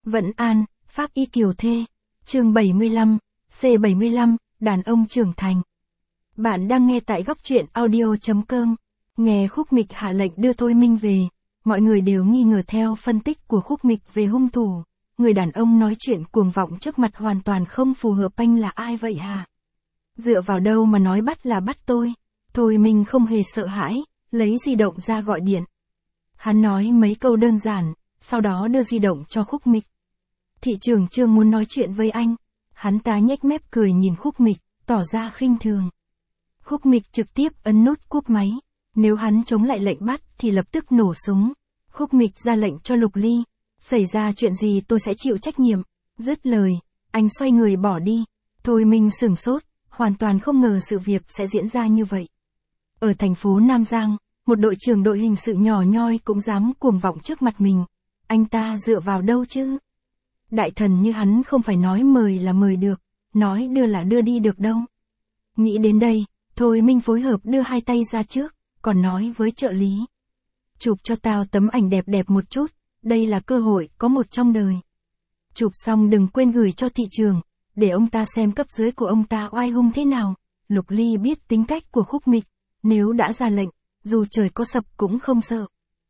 Vẫn An, Pháp Y Kiều Thê. Chương 75, C75, đàn ông trưởng thành. Bạn đang nghe tại góc truyện audio.com. Nghe Khúc Mịch hạ lệnh đưa Thôi Minh về, mọi người đều nghi ngờ theo phân tích của Khúc Mịch về hung thủ. Người đàn ông nói chuyện cuồng vọng trước mặt hoàn toàn không phù hợp. Anh là ai vậy hả? Dựa vào đâu mà nói bắt là bắt tôi? Thôi Minh không hề sợ hãi, lấy di động ra gọi điện. Hắn nói mấy câu đơn giản, sau đó đưa di động cho Khúc Mịch. Thị trưởng Trương muốn nói chuyện với anh. Hắn ta nhếch mép cười nhìn Khúc Mịch, tỏ ra khinh thường. Khúc Mịch trực tiếp ấn nút cúp máy. Nếu hắn chống lại lệnh bắt thì lập tức nổ súng. Khúc Mịch ra lệnh cho Lục Ly. Xảy ra chuyện gì tôi sẽ chịu trách nhiệm. Dứt lời, anh xoay người bỏ đi. Thôi Minh sửng sốt, hoàn toàn không ngờ sự việc sẽ diễn ra như vậy. Ở thành phố Nam Giang, một đội trưởng đội hình sự nhỏ nhoi cũng dám cuồng vọng trước mặt mình. Anh ta dựa vào đâu chứ? Đại thần như hắn không phải nói mời là mời được, nói đưa là đưa đi được đâu. Nghĩ đến đây, Thôi Minh phối hợp đưa hai tay ra trước, còn nói với trợ lý. Chụp cho tao tấm ảnh đẹp đẹp một chút, đây là cơ hội có một trong đời. Chụp xong đừng quên gửi cho thị trường, để ông ta xem cấp dưới của ông ta oai hung thế nào. Lục Ly biết tính cách của Khúc Mịch, nếu đã ra lệnh, dù trời có sập cũng không sợ.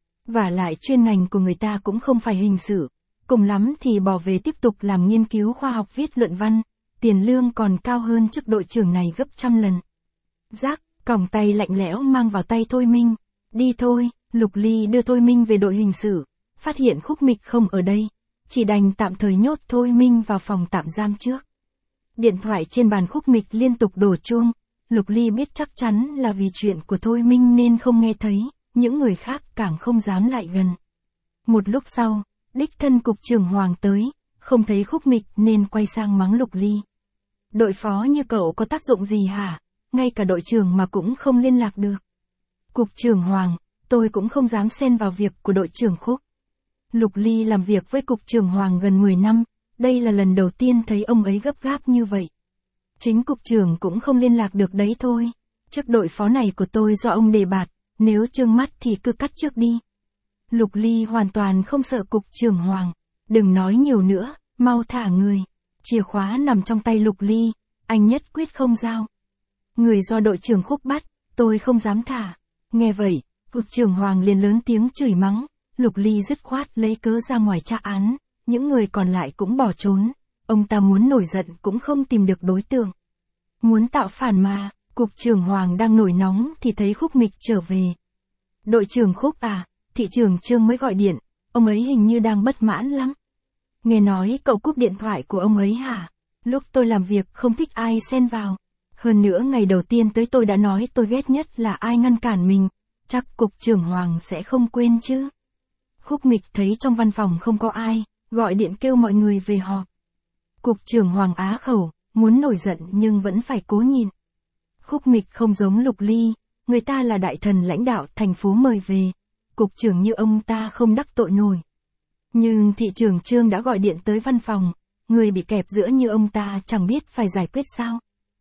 Vả lại chuyên ngành của người ta cũng không phải hình sự, cùng lắm thì bỏ về tiếp tục làm nghiên cứu khoa học viết luận văn, tiền lương còn cao hơn chức đội trưởng này gấp trăm lần. Rác, còng tay lạnh lẽo mang vào tay Thôi Minh. Đi thôi, Lục Ly đưa Thôi Minh về đội hình sự, phát hiện Khúc Mịch không ở đây, chỉ đành tạm thời nhốt Thôi Minh vào phòng tạm giam trước. Điện thoại trên bàn Khúc Mịch liên tục đổ chuông, Lục Ly biết chắc chắn là vì chuyện của Thôi Minh nên không nghe thấy, những người khác càng không dám lại gần. Một lúc sau, đích thân cục trưởng Hoàng tới, không thấy Khúc Mịch nên quay sang mắng Lục Ly. Đội phó như cậu có tác dụng gì hả? Ngay cả đội trưởng mà cũng không liên lạc được. Cục trưởng Hoàng, tôi cũng không dám xen vào việc của đội trưởng Khúc. Lục Ly làm việc với cục trưởng Hoàng gần 10 năm, đây là lần đầu tiên thấy ông ấy gấp gáp như vậy. Chính cục trưởng cũng không liên lạc được đấy thôi. Chức đội phó này của tôi do ông đề bạt, nếu trương mắt thì cứ cắt trước đi. Lục Ly hoàn toàn không sợ cục trưởng Hoàng. Đừng nói nhiều nữa, mau thả người. Chìa khóa nằm trong tay Lục Ly, anh nhất quyết không giao. Người do đội trưởng Khúc bắt, tôi không dám thả. Nghe vậy, cục trưởng Hoàng liền lớn tiếng chửi mắng. Lục Ly dứt khoát lấy cớ ra ngoài tra án, những người còn lại cũng bỏ trốn. Ông ta muốn nổi giận cũng không tìm được đối tượng. Muốn tạo phản mà, cục trưởng Hoàng đang nổi nóng thì thấy Khúc Mịch trở về. Đội trưởng Khúc à, thị trưởng Trương mới gọi điện, ông ấy hình như đang bất mãn lắm. Nghe nói cậu cúp điện thoại của ông ấy hả? Lúc tôi làm việc không thích ai xen vào. Hơn nữa ngày đầu tiên tới tôi đã nói tôi ghét nhất là ai ngăn cản mình, chắc cục trưởng Hoàng sẽ không quên chứ. Khúc Mịch thấy trong văn phòng không có ai, gọi điện kêu mọi người về họp. Cục trưởng Hoàng á khẩu, muốn nổi giận nhưng vẫn phải cố nhịn. Khúc Mịch không giống Lục Ly, người ta là đại thần lãnh đạo thành phố mời về, cục trưởng như ông ta không đắc tội nổi. Nhưng thị trưởng Trương đã gọi điện tới văn phòng, người bị kẹp giữa như ông ta chẳng biết phải giải quyết sao.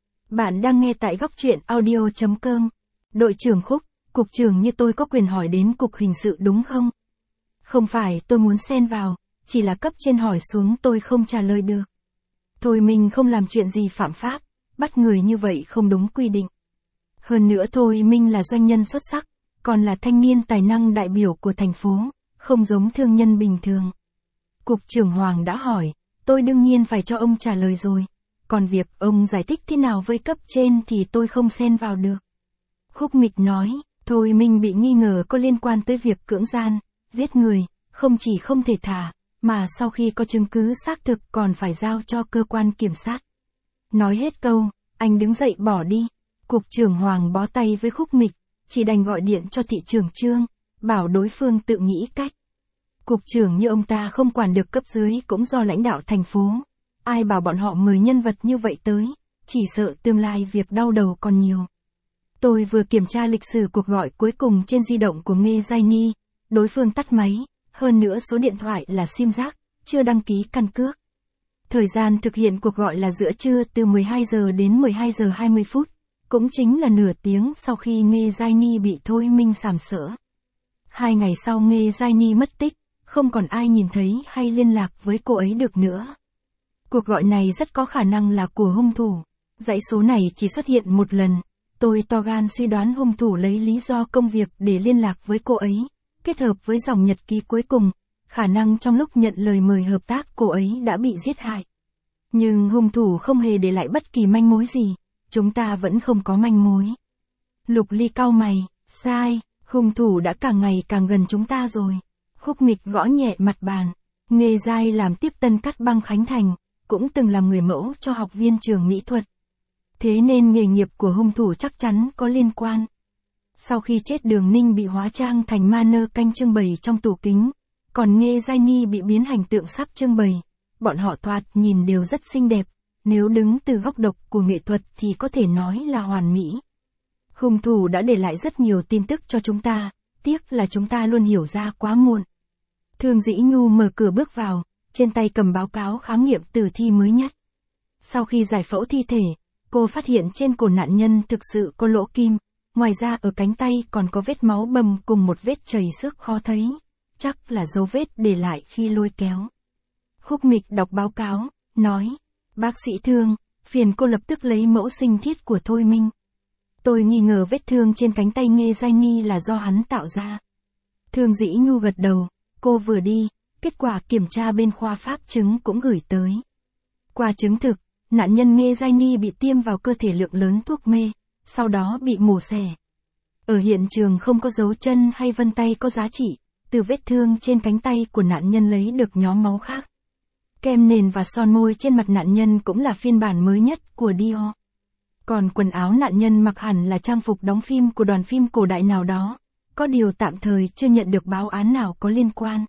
Bạn đang nghe tại góc truyện audio.com. Đội trưởng Khúc, cục trưởng như tôi có quyền hỏi đến cục hình sự đúng không? Không phải tôi muốn xen vào, chỉ là cấp trên hỏi xuống tôi không trả lời được. Thôi Minh không làm chuyện gì phạm pháp, bắt người như vậy không đúng quy định. Hơn nữa Thôi Minh là doanh nhân xuất sắc, còn là thanh niên tài năng đại biểu của thành phố, không giống thương nhân bình thường. Cục trưởng Hoàng đã hỏi, tôi đương nhiên phải cho ông trả lời rồi. Còn việc ông giải thích thế nào với cấp trên thì tôi không xen vào được. Khúc Mịch nói, Thôi Minh bị nghi ngờ có liên quan tới việc cưỡng gian, giết người, không chỉ không thể thả, mà sau khi có chứng cứ xác thực còn phải giao cho cơ quan kiểm sát. Nói hết câu, anh đứng dậy bỏ đi. Cục trưởng Hoàng bó tay với Khúc Mịch, chỉ đành gọi điện cho thị trưởng Trương, bảo đối phương tự nghĩ cách. Cục trưởng như ông ta không quản được cấp dưới cũng do lãnh đạo thành phố. Ai bảo bọn họ mời nhân vật như vậy tới, chỉ sợ tương lai việc đau đầu còn nhiều. Tôi vừa kiểm tra lịch sử cuộc gọi cuối cùng trên di động của Nghê Giai Ni, đối phương tắt máy, hơn nữa số điện thoại là sim rác, chưa đăng ký căn cước. Thời gian thực hiện cuộc gọi là giữa trưa từ 12 giờ đến 12 giờ 20 phút, cũng chính là nửa tiếng sau khi Nghê Giai Ni bị Thôi Minh sàm sỡ. 2 ngày sau Nghê Giai Ni mất tích, không còn ai nhìn thấy hay liên lạc với cô ấy được nữa. Cuộc gọi này rất có khả năng là của hung thủ. Dãy số này chỉ xuất hiện một lần. Tôi to gan suy đoán hung thủ lấy lý do công việc để liên lạc với cô ấy, kết hợp với dòng nhật ký cuối cùng, khả năng trong lúc nhận lời mời hợp tác cô ấy đã bị giết hại. Nhưng hung thủ không hề để lại bất kỳ manh mối gì, chúng ta vẫn không có manh mối. Lục Ly cau mày, sai, hung thủ đã càng ngày càng gần chúng ta rồi. Khúc Mịch gõ nhẹ mặt bàn. Nghề giai làm tiếp tân cắt băng Khánh Thành, cũng từng làm người mẫu cho học viên trường mỹ thuật. Thế nên nghề nghiệp của hung thủ chắc chắn có liên quan. Sau khi chết Đường Ninh bị hóa trang thành ma nơ canh trưng bày trong tủ kính, còn Nghê Giai Ni bị biến thành tượng sắp trưng bày. Bọn họ thoạt nhìn đều rất xinh đẹp, nếu đứng từ góc độ của nghệ thuật thì có thể nói là hoàn mỹ. Hung thủ đã để lại rất nhiều tin tức cho chúng ta, tiếc là chúng ta luôn hiểu ra quá muộn. Thương Dĩ Nhu mở cửa bước vào, trên tay cầm báo cáo khám nghiệm tử thi mới nhất. Sau khi giải phẫu thi thể, cô phát hiện trên cổ nạn nhân thực sự có lỗ kim, ngoài ra ở cánh tay còn có vết máu bầm cùng một vết chảy xước khó thấy, chắc là dấu vết để lại khi lôi kéo. Khúc Mịch đọc báo cáo, nói, bác sĩ Thương, phiền cô lập tức lấy mẫu sinh thiết của Thôi Minh. Tôi nghi ngờ vết thương trên cánh tay Nghê Giai Ni là do hắn tạo ra. Thương Dĩ Nhu gật đầu, cô vừa đi, kết quả kiểm tra bên khoa pháp chứng cũng gửi tới. Qua chứng thực, nạn nhân Nghê Giai Ni bị tiêm vào cơ thể lượng lớn thuốc mê, sau đó bị mổ xẻ. Ở hiện trường không có dấu chân hay vân tay có giá trị, từ vết thương trên cánh tay của nạn nhân lấy được nhóm máu khác. Kem nền và son môi trên mặt nạn nhân cũng là phiên bản mới nhất của Dior. Còn quần áo nạn nhân mặc hẳn là trang phục đóng phim của đoàn phim cổ đại nào đó, có điều tạm thời chưa nhận được báo án nào có liên quan.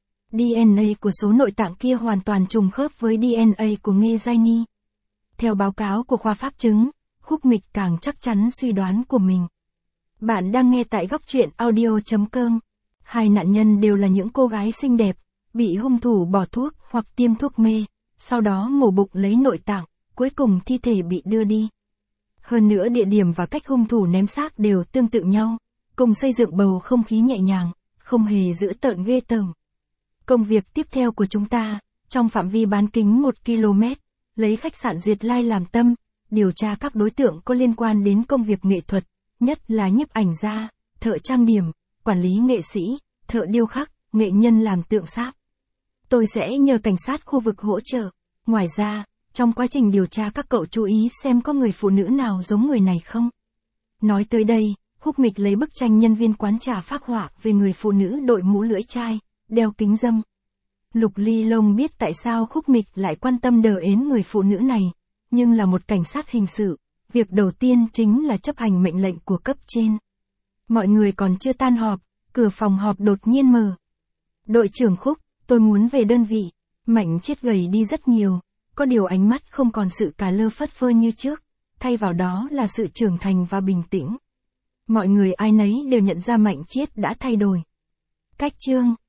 DNA của số nội tạng kia hoàn toàn trùng khớp với DNA của Nghê Giai Ni. Theo báo cáo của khoa pháp chứng, Khúc Mịch càng chắc chắn suy đoán của mình. Bạn đang nghe tại góc truyện audio.com. Hai nạn nhân đều là những cô gái xinh đẹp, bị hung thủ bỏ thuốc hoặc tiêm thuốc mê, sau đó mổ bụng lấy nội tạng, cuối cùng thi thể bị đưa đi. Hơn nữa địa điểm và cách hung thủ ném xác đều tương tự nhau, cùng xây dựng bầu không khí nhẹ nhàng, không hề dữ tợn ghê tởm. Công việc tiếp theo của chúng ta, trong phạm vi bán kính 1 km, lấy khách sạn Duyệt Lai làm tâm, điều tra các đối tượng có liên quan đến công việc nghệ thuật, nhất là nhiếp ảnh gia, thợ trang điểm, quản lý nghệ sĩ, thợ điêu khắc, nghệ nhân làm tượng sáp. Tôi sẽ nhờ cảnh sát khu vực hỗ trợ. Ngoài ra, trong quá trình điều tra các cậu chú ý xem có người phụ nữ nào giống người này không. Nói tới đây, Khúc Mịch lấy bức tranh nhân viên quán trà phác họa về người phụ nữ đội mũ lưỡi chai, đeo kính râm. Lục Ly Long biết tại sao Khúc Mịch lại quan tâm đờ ến người phụ nữ này, nhưng là một cảnh sát hình sự, việc đầu tiên chính là chấp hành mệnh lệnh của cấp trên. Mọi người còn chưa tan họp, cửa phòng họp đột nhiên mở. Đội trưởng Khúc, tôi muốn về đơn vị. Mạnh Chiết gầy đi rất nhiều, có điều ánh mắt không còn sự cà lơ phất phơ như trước, thay vào đó là sự trưởng thành và bình tĩnh. Mọi người ai nấy đều nhận ra Mạnh Chiết đã thay đổi. Cách chương